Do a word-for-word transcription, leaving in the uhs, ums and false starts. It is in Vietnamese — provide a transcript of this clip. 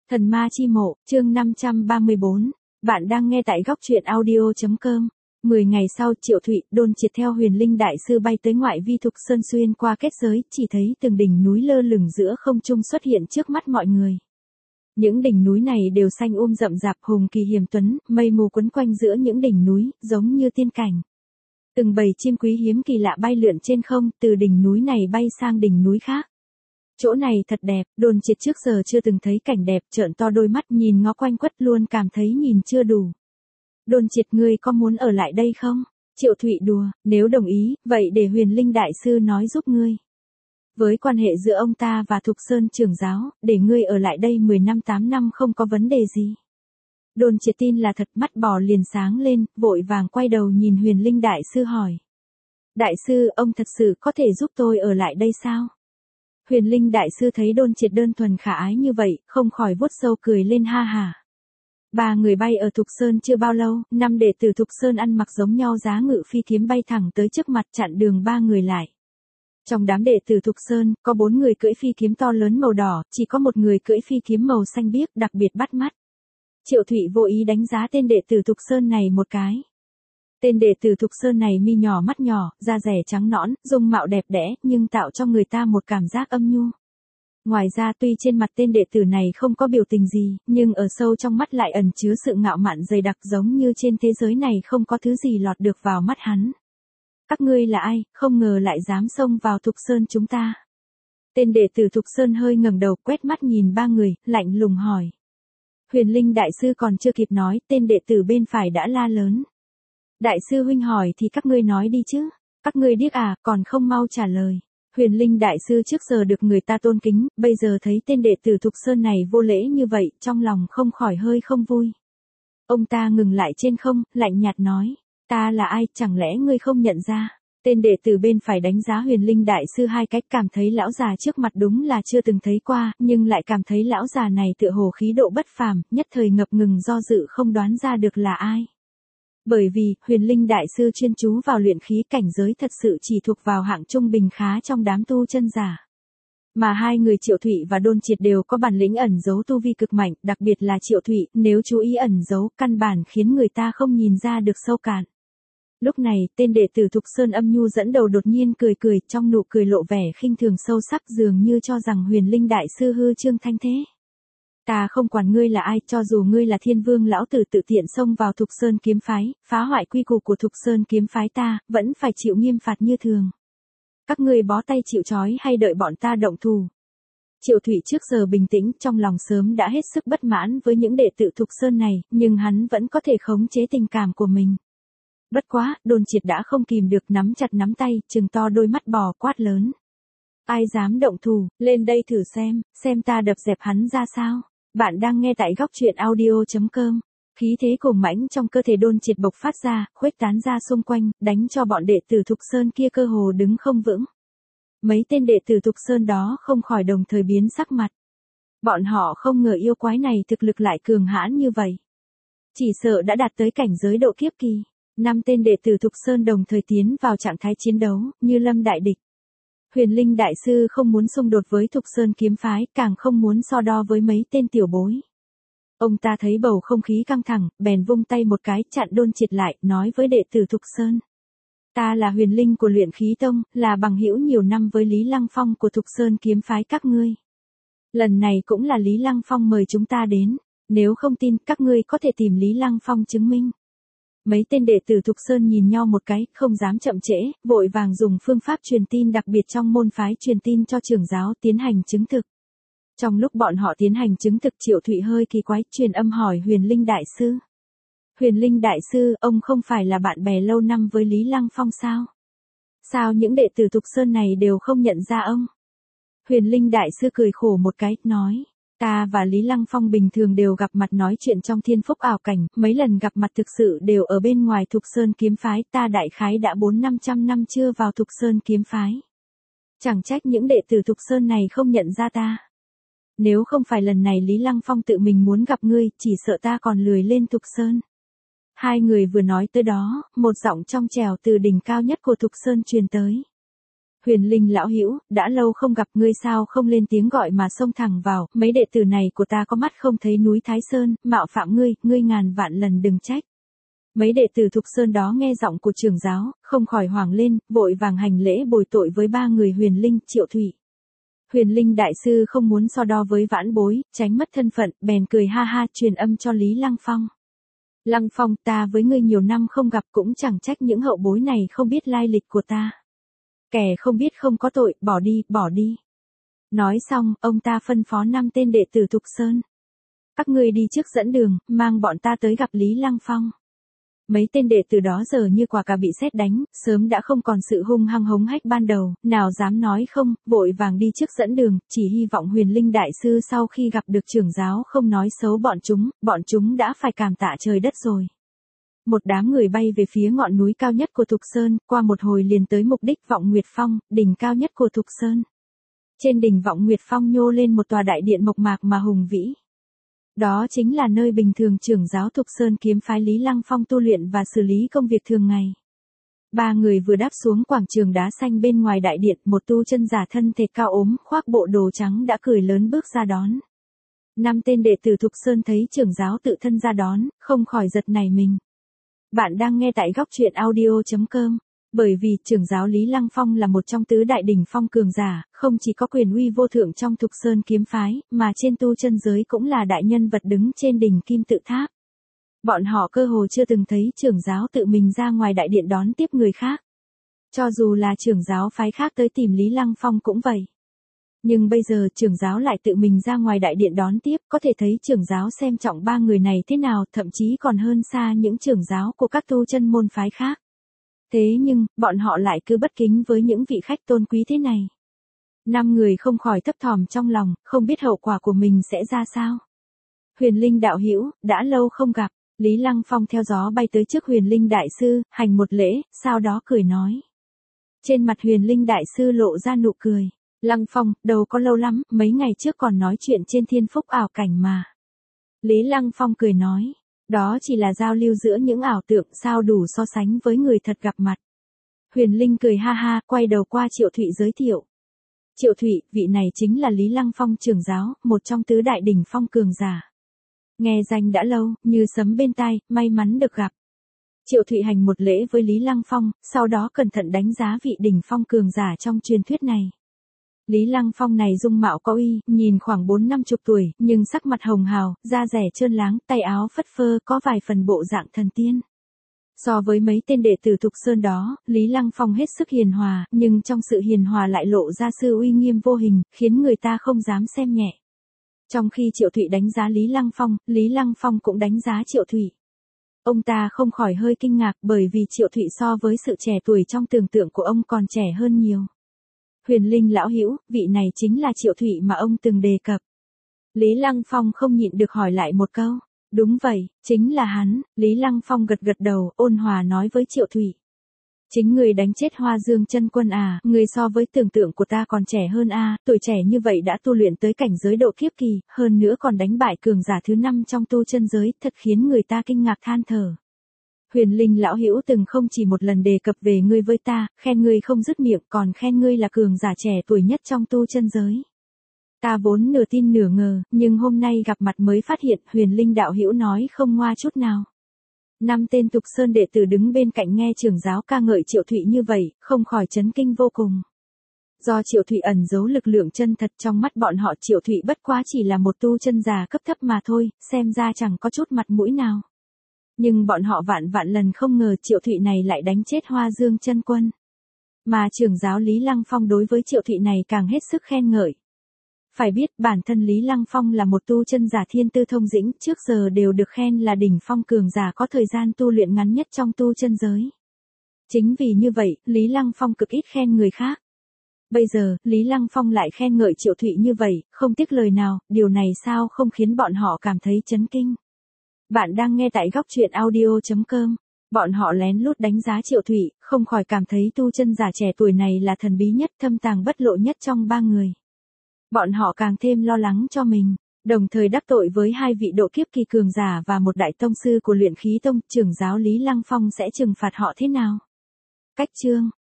Thần ma chi mộ, chương năm trăm ba mươi bốn. Bạn đang nghe tại góc truyện audio chấm com. Mười ngày sau, Triệu Thụy, Đôn Triệt theo Huyền Linh Đại Sư bay tới ngoại vi Thục Sơn xuyên qua kết giới, chỉ thấy từng đỉnh núi lơ lửng giữa không trung xuất hiện trước mắt mọi người. Những đỉnh núi này đều xanh um rậm rạp, hùng kỳ hiểm tuấn, mây mù quấn quanh giữa những đỉnh núi, giống như tiên cảnh. Từng bầy chim quý hiếm kỳ lạ bay lượn trên không, từ đỉnh núi này bay sang đỉnh núi khác. Chỗ này thật đẹp, Đôn Triệt trước giờ chưa từng thấy cảnh đẹp, trợn to đôi mắt nhìn ngó quanh quất luôn cảm thấy nhìn chưa đủ. Đôn Triệt, ngươi có muốn ở lại đây không? Triệu Thụy đùa, nếu đồng ý, vậy để Huyền Linh Đại Sư nói giúp ngươi. Với quan hệ giữa ông ta và Thục Sơn trưởng giáo, để ngươi ở lại đây mười năm tám năm không có vấn đề gì. Đôn Triệt tin là thật, mắt bò liền sáng lên, vội vàng quay đầu nhìn Huyền Linh Đại Sư hỏi. Đại sư, ông thật sự có thể giúp tôi ở lại đây sao? Huyền Linh Đại Sư thấy Đôn Triệt đơn thuần khả ái như vậy, không khỏi vuốt sâu cười lên ha hả. Ba người bay ở Thục Sơn chưa bao lâu, năm đệ tử Thục Sơn ăn mặc giống nhau giá ngự phi kiếm bay thẳng tới trước mặt chặn đường ba người lại. Trong đám đệ tử Thục Sơn, có bốn người cưỡi phi kiếm to lớn màu đỏ, chỉ có một người cưỡi phi kiếm màu xanh biếc đặc biệt bắt mắt. Triệu Thụy vô ý đánh giá tên đệ tử Thục Sơn này một cái. Tên đệ tử Thục Sơn này mi nhỏ mắt nhỏ, da rẻ trắng nõn, dung mạo đẹp đẽ, nhưng tạo cho người ta một cảm giác âm nhu. Ngoài ra tuy trên mặt tên đệ tử này không có biểu tình gì, nhưng ở sâu trong mắt lại ẩn chứa sự ngạo mạn dày đặc, giống như trên thế giới này không có thứ gì lọt được vào mắt hắn. Các ngươi là ai, không ngờ lại dám xông vào Thục Sơn chúng ta. Tên đệ tử Thục Sơn hơi ngẩng đầu quét mắt nhìn ba người, lạnh lùng hỏi. Huyền Linh Đại Sư còn chưa kịp nói, tên đệ tử bên phải đã la lớn. Đại sư huynh hỏi thì các ngươi nói đi chứ, các ngươi điếc à, còn không mau trả lời. Huyền Linh Đại Sư trước giờ được người ta tôn kính, bây giờ thấy tên đệ tử Thục Sơn này vô lễ như vậy, trong lòng không khỏi hơi không vui. Ông ta ngừng lại trên không, lạnh nhạt nói, ta là ai, chẳng lẽ ngươi không nhận ra? Tên đệ tử bên phải đánh giá Huyền Linh Đại Sư hai cách, cảm thấy lão già trước mặt đúng là chưa từng thấy qua, nhưng lại cảm thấy lão già này tựa hồ khí độ bất phàm, nhất thời ngập ngừng do dự không đoán ra được là ai. Bởi vì, Huyền Linh Đại Sư chuyên chú vào luyện khí, cảnh giới thật sự chỉ thuộc vào hạng trung bình khá trong đám tu chân giả. Mà hai người Triệu Thụy và Đôn Triệt đều có bản lĩnh ẩn giấu tu vi cực mạnh, đặc biệt là Triệu Thụy, nếu chú ý ẩn giấu, căn bản khiến người ta không nhìn ra được sâu cạn. Lúc này, tên đệ tử Thục Sơn âm nhu dẫn đầu đột nhiên cười cười, trong nụ cười lộ vẻ khinh thường sâu sắc, dường như cho rằng Huyền Linh Đại Sư hư trương thanh thế. Ta không quản ngươi là ai, cho dù ngươi là Thiên Vương lão tử tự tiện xông vào Thục Sơn kiếm phái, phá hoại quy củ của Thục Sơn kiếm phái ta, vẫn phải chịu nghiêm phạt như thường. Các ngươi bó tay chịu trói hay đợi bọn ta động thủ? Triệu Thụy trước giờ bình tĩnh, trong lòng sớm đã hết sức bất mãn với những đệ tử Thục Sơn này, nhưng hắn vẫn có thể khống chế tình cảm của mình. Bất quá, Đôn Triệt đã không kìm được, nắm chặt nắm tay, trừng to đôi mắt bò quát lớn. Ai dám động thủ, lên đây thử xem, xem ta đập dẹp hắn ra sao. Bạn đang nghe tại góc truyện audio chấm com. Khí thế cuồng mãnh trong cơ thể Đôn Triệt bộc phát ra, khuếch tán ra xung quanh, đánh cho bọn đệ tử Thục Sơn kia cơ hồ đứng không vững. Mấy tên đệ tử Thục Sơn đó không khỏi đồng thời biến sắc mặt. Bọn họ không ngờ yêu quái này thực lực lại cường hãn như vậy. Chỉ sợ đã đạt tới cảnh giới độ kiếp kỳ. Năm tên đệ tử Thục Sơn đồng thời tiến vào trạng thái chiến đấu, như lâm đại địch. Huyền Linh Đại Sư không muốn xung đột với Thục Sơn kiếm phái, càng không muốn so đo với mấy tên tiểu bối. Ông ta thấy bầu không khí căng thẳng, bèn vung tay một cái chặn Đôn Triệt lại, nói với đệ tử Thục Sơn. Ta là Huyền Linh của Luyện Khí Tông, là bằng hữu nhiều năm với Lý Lăng Phong của Thục Sơn kiếm phái các ngươi. Lần này cũng là Lý Lăng Phong mời chúng ta đến, nếu không tin các ngươi có thể tìm Lý Lăng Phong chứng minh. Mấy tên đệ tử Thục Sơn nhìn nhau một cái, không dám chậm trễ, vội vàng dùng phương pháp truyền tin đặc biệt trong môn phái truyền tin cho trưởng giáo tiến hành chứng thực. Trong lúc bọn họ tiến hành chứng thực, Triệu Thụy hơi kỳ quái, truyền âm hỏi Huyền Linh Đại Sư. Huyền Linh Đại Sư, ông không phải là bạn bè lâu năm với Lý Lăng Phong sao? Sao những đệ tử Thục Sơn này đều không nhận ra ông? Huyền Linh Đại Sư cười khổ một cái, nói. Ta và Lý Lăng Phong bình thường đều gặp mặt nói chuyện trong thiên phúc ảo cảnh, mấy lần gặp mặt thực sự đều ở bên ngoài Thục Sơn kiếm phái, ta đại khái đã bốn năm trăm năm chưa vào Thục Sơn kiếm phái. Chẳng trách những đệ tử Thục Sơn này không nhận ra ta. Nếu không phải lần này Lý Lăng Phong tự mình muốn gặp ngươi, chỉ sợ ta còn lười lên Thục Sơn. Hai người vừa nói tới đó, một giọng trong trẻo từ đỉnh cao nhất của Thục Sơn truyền tới. Huyền Linh lão hữu, đã lâu không gặp, ngươi sao không lên tiếng gọi mà xông thẳng vào, mấy đệ tử này của ta có mắt không thấy núi Thái Sơn, mạo phạm ngươi, ngươi ngàn vạn lần đừng trách. Mấy đệ tử Thục Sơn đó nghe giọng của trưởng giáo, không khỏi hoảng lên, vội vàng hành lễ bồi tội với ba người Huyền Linh, Triệu Thụy. Huyền Linh đại sư không muốn so đo với vãn bối, tránh mất thân phận, bèn cười ha ha truyền âm cho Lý Lăng Phong. Lăng Phong, ta với ngươi nhiều năm không gặp cũng chẳng trách những hậu bối này không biết lai lịch của ta. Kẻ không biết không có tội, bỏ đi, bỏ đi. Nói xong, ông ta phân phó năm tên đệ tử Thục Sơn. Các ngươi đi trước dẫn đường, mang bọn ta tới gặp Lý Lăng Phong. Mấy tên đệ tử đó giờ như quả cà bị sét đánh, sớm đã không còn sự hung hăng hống hách ban đầu, nào dám nói không, vội vàng đi trước dẫn đường, chỉ hy vọng Huyền Linh đại sư sau khi gặp được trưởng giáo không nói xấu bọn chúng, bọn chúng đã phải cảm tạ trời đất rồi. Một đám người bay về phía ngọn núi cao nhất của Thục Sơn, qua một hồi liền tới mục đích Vọng Nguyệt Phong, đỉnh cao nhất của Thục Sơn. Trên đỉnh Vọng Nguyệt Phong nhô lên một tòa đại điện mộc mạc mà hùng vĩ. Đó chính là nơi bình thường trưởng giáo Thục Sơn kiếm phái Lý Lăng Phong tu luyện và xử lý công việc thường ngày. Ba người vừa đáp xuống quảng trường đá xanh bên ngoài đại điện, một tu chân giả thân thể cao ốm, khoác bộ đồ trắng đã cười lớn bước ra đón. Năm tên đệ tử Thục Sơn thấy trưởng giáo tự thân ra đón, không khỏi giật nảy mình. Bạn đang nghe tại góc truyện audio chấm com. Bởi vì trưởng giáo Lý Lăng Phong là một trong tứ đại đỉnh phong cường giả, không chỉ có quyền uy vô thượng trong Thục Sơn kiếm phái, mà trên tu chân giới cũng là đại nhân vật đứng trên đỉnh kim tự tháp. Bọn họ cơ hồ chưa từng thấy trưởng giáo tự mình ra ngoài đại điện đón tiếp người khác. Cho dù là trưởng giáo phái khác tới tìm Lý Lăng Phong cũng vậy. Nhưng bây giờ trưởng giáo lại tự mình ra ngoài đại điện đón tiếp, có thể thấy trưởng giáo xem trọng ba người này thế nào, thậm chí còn hơn xa những trưởng giáo của các tu chân môn phái khác. Thế nhưng, bọn họ lại cứ bất kính với những vị khách tôn quý thế này. Năm người không khỏi thấp thỏm trong lòng, không biết hậu quả của mình sẽ ra sao. Huyền Linh đạo hữu, đã lâu không gặp, Lý Lăng Phong theo gió bay tới trước Huyền Linh đại sư, hành một lễ, sau đó cười nói. Trên mặt Huyền Linh đại sư lộ ra nụ cười. Lăng Phong, đâu có lâu lắm, mấy ngày trước còn nói chuyện trên thiên phúc ảo cảnh mà. Lý Lăng Phong cười nói. Đó chỉ là giao lưu giữa những ảo tượng, sao đủ so sánh với người thật gặp mặt. Huyền Linh cười ha ha, quay đầu qua Triệu Thụy giới thiệu. Triệu Thụy, vị này chính là Lý Lăng Phong trưởng giáo, một trong tứ đại đỉnh phong cường giả. Nghe danh đã lâu, như sấm bên tai, may mắn được gặp. Triệu Thụy hành một lễ với Lý Lăng Phong, sau đó cẩn thận đánh giá vị đỉnh phong cường giả trong truyền thuyết này. Lý Lăng Phong này dung mạo có uy, nhìn khoảng bốn năm chục tuổi, nhưng sắc mặt hồng hào, da rẻ trơn láng, tay áo phất phơ, có vài phần bộ dạng thần tiên. So với mấy tên đệ tử Thục Sơn đó, Lý Lăng Phong hết sức hiền hòa, nhưng trong sự hiền hòa lại lộ ra sự uy nghiêm vô hình, khiến người ta không dám xem nhẹ. Trong khi Triệu Thụy đánh giá Lý Lăng Phong, Lý Lăng Phong cũng đánh giá Triệu Thụy. Ông ta không khỏi hơi kinh ngạc bởi vì Triệu Thụy so với sự trẻ tuổi trong tưởng tượng của ông còn trẻ hơn nhiều. Huyền Linh lão hữu, vị này chính là Triệu Thụy mà ông từng đề cập. Lý Lăng Phong không nhịn được hỏi lại một câu. Đúng vậy, chính là hắn. Lý Lăng Phong gật gật đầu, ôn hòa nói với Triệu Thụy. Chính người đánh chết Hoa Dương Chân Quân à, người so với tưởng tượng của ta còn trẻ hơn a, à, tuổi trẻ như vậy đã tu luyện tới cảnh giới độ kiếp kỳ, hơn nữa còn đánh bại cường giả thứ năm trong tu chân giới, thật khiến người ta kinh ngạc than thở. Huyền Linh lão hữu từng không chỉ một lần đề cập về ngươi với ta, khen ngươi không dứt miệng, còn khen ngươi là cường giả trẻ tuổi nhất trong tu chân giới. Ta vốn nửa tin nửa ngờ, nhưng hôm nay gặp mặt mới phát hiện Huyền Linh đạo hữu nói không ngoa chút nào. Năm tên Thục Sơn đệ tử đứng bên cạnh nghe trưởng giáo ca ngợi Triệu Thụy như vậy, không khỏi chấn kinh vô cùng. Do Triệu Thụy ẩn giấu lực lượng chân thật trong mắt bọn họ, Triệu Thụy bất quá chỉ là một tu chân già cấp thấp mà thôi, xem ra chẳng có chút mặt mũi nào. Nhưng bọn họ vạn vạn lần không ngờ Triệu Thụy này lại đánh chết Hoa Dương Chân Quân. Mà trưởng giáo Lý Lăng Phong đối với Triệu Thụy này càng hết sức khen ngợi. Phải biết bản thân Lý Lăng Phong là một tu chân giả thiên tư thông dĩnh, trước giờ đều được khen là đỉnh phong cường giả có thời gian tu luyện ngắn nhất trong tu chân giới. Chính vì như vậy, Lý Lăng Phong cực ít khen người khác. Bây giờ, Lý Lăng Phong lại khen ngợi Triệu Thụy như vậy, không tiếc lời nào, điều này sao không khiến bọn họ cảm thấy chấn kinh. Bạn đang nghe tại góc truyện audio chấm com. Bọn họ lén lút đánh giá Triệu Thụy, không khỏi cảm thấy tu chân giả trẻ tuổi này là thần bí nhất, thâm tàng bất lộ nhất trong ba người. Bọn họ càng thêm lo lắng cho mình, đồng thời đắc tội với hai vị độ kiếp kỳ cường giả và một đại tông sư của luyện khí tông, trưởng giáo Lý Lăng Phong sẽ trừng phạt họ thế nào? Cách chương